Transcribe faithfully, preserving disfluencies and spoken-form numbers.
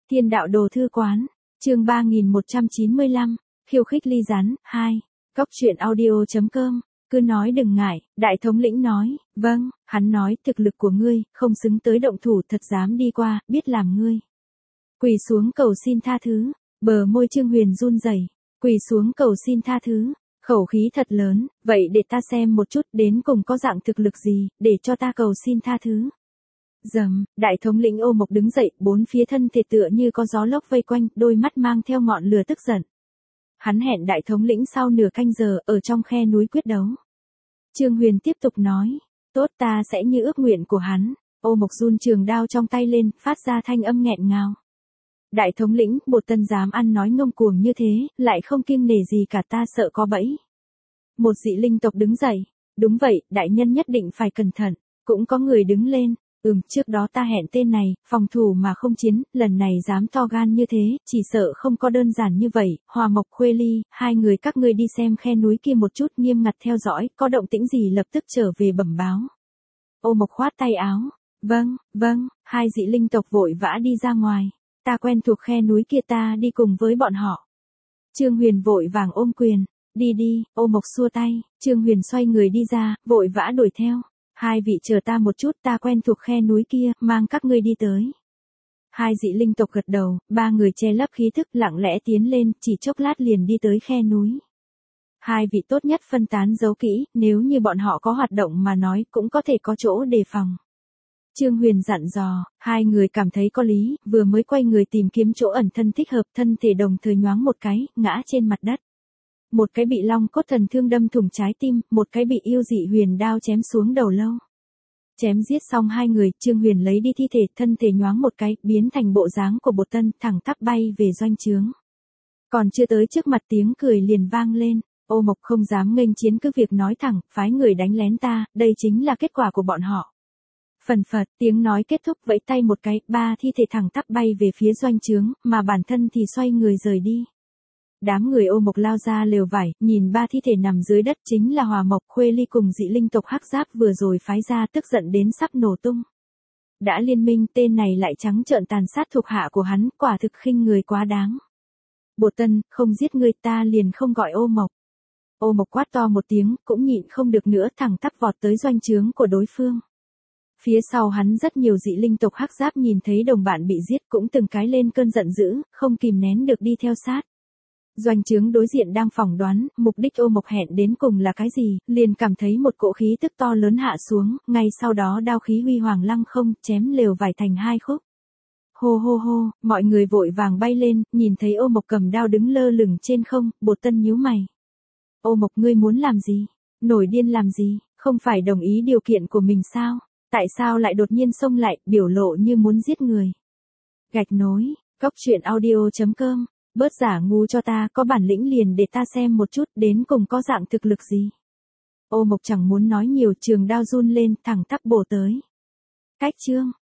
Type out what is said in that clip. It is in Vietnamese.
Thiên đạo đồ thư quán, chương ba nghìn một trăm chín mươi lăm, khiêu khích ly rắn, hai, cóc truyện audio.com, cứ nói đừng ngại, đại thống lĩnh nói, vâng, hắn nói thực lực của ngươi, không xứng tới động thủ thật dám đi qua, biết làm ngươi. Quỳ xuống cầu xin tha thứ, bờ môi Trương Huyền run rẩy, quỳ xuống cầu xin tha thứ, khẩu khí thật lớn, vậy để ta xem một chút đến cùng có dạng thực lực gì, để cho ta cầu xin tha thứ. Dầm, đại thống lĩnh Ô Mộc đứng dậy, bốn phía thân thể tựa như có gió lốc vây quanh, đôi mắt mang theo ngọn lửa tức giận. Hắn hẹn đại thống lĩnh sau nửa canh giờ, ở trong khe núi quyết đấu. Trương Huyền tiếp tục nói, tốt ta sẽ như ước nguyện của hắn. Ô Mộc run trường đao trong tay lên, phát ra thanh âm nghẹn ngào. Đại thống lĩnh, Bột Tân dám ăn nói ngông cuồng như thế, lại không kiêng nể gì cả, ta sợ có bẫy. Một dị linh tộc đứng dậy, đúng vậy, đại nhân nhất định phải cẩn thận. Cũng có người đứng lên, ừm, trước đó ta hẹn tên này, phòng thủ mà không chiến, lần này dám to gan như thế, chỉ sợ không có đơn giản như vậy. Hòa Mộc, Khuê Ly, hai người các ngươi đi xem khe núi kia một chút, nghiêm ngặt theo dõi, có động tĩnh gì lập tức trở về bẩm báo. Ô Mộc khoát tay áo, vâng, vâng, hai dị linh tộc vội vã đi ra ngoài. Ta quen thuộc khe núi kia, ta đi cùng với bọn họ. Trương Huyền vội vàng ôm quyền, đi đi. Ô Mộc xua tay, Trương Huyền xoay người đi ra, vội vã đuổi theo. Hai vị chờ ta một chút, ta quen thuộc khe núi kia, mang các ngươi đi tới. Hai dị linh tộc gật đầu, ba người che lấp khí thức lặng lẽ tiến lên, chỉ chốc lát liền đi tới khe núi. Hai vị tốt nhất phân tán giấu kỹ, nếu như bọn họ có hoạt động mà nói cũng có thể có chỗ đề phòng. Trương Huyền dặn dò, hai người cảm thấy có lý, vừa mới quay người tìm kiếm chỗ ẩn thân thích hợp, thân thể đồng thời nhoáng một cái, ngã trên mặt đất. Một cái bị long cốt thần thương đâm thủng trái tim, một cái bị yêu dị huyền đao chém xuống đầu lâu. Chém giết xong hai người, Trương Huyền lấy đi thi thể, thân thể nhoáng một cái, biến thành bộ dáng của Bột Tân, thẳng tắp bay về doanh trướng. Còn chưa tới trước mặt tiếng cười liền vang lên, Ô Mộc không dám nghênh chiến, cứ việc nói thẳng, phái người đánh lén ta, đây chính là kết quả của bọn họ. Phần phật, tiếng nói kết thúc, vẫy tay một cái, ba thi thể thẳng tắp bay về phía doanh trướng, mà bản thân thì xoay người rời đi. Đám người Ô Mộc lao ra lều vải, nhìn ba thi thể nằm dưới đất, chính là Hòa Mộc, Khuê Ly cùng dị linh tộc Hắc Giáp vừa rồi phái ra, tức giận đến sắp nổ tung. Đã liên minh, tên này lại trắng trợn tàn sát thuộc hạ của hắn, quả thực khinh người quá đáng. Bột Tân, không giết người ta liền không gọi Ô Mộc. Ô Mộc quát to một tiếng, cũng nhịn không được nữa, thẳng tắp vọt tới doanh trướng của đối phương. Phía sau hắn rất nhiều dị linh tộc Hắc Giáp nhìn thấy đồng bạn bị giết cũng từng cái lên cơn giận dữ, không kìm nén được đi theo sát. Doanh trướng đối diện đang phỏng đoán, mục đích Ô Mộc hẹn đến cùng là cái gì, liền cảm thấy một cỗ khí tức to lớn hạ xuống, ngay sau đó đao khí huy hoàng lăng không, chém lều vải thành hai khúc. Hô hô hô, mọi người vội vàng bay lên, nhìn thấy Ô Mộc cầm đao đứng lơ lửng trên không, Bột Tân nhíu mày. Ô Mộc, ngươi muốn làm gì? Nổi điên làm gì? Không phải đồng ý điều kiện của mình sao? Tại sao lại đột nhiên xông lại, biểu lộ như muốn giết người? Gạch nối, cóc truyện audio.com, bớt giả ngu cho ta, có bản lĩnh liền để ta xem một chút, đến cùng có dạng thực lực gì. Ô Mộc chẳng muốn nói nhiều, trường đao run lên, thẳng tắp bổ tới. Cách chương.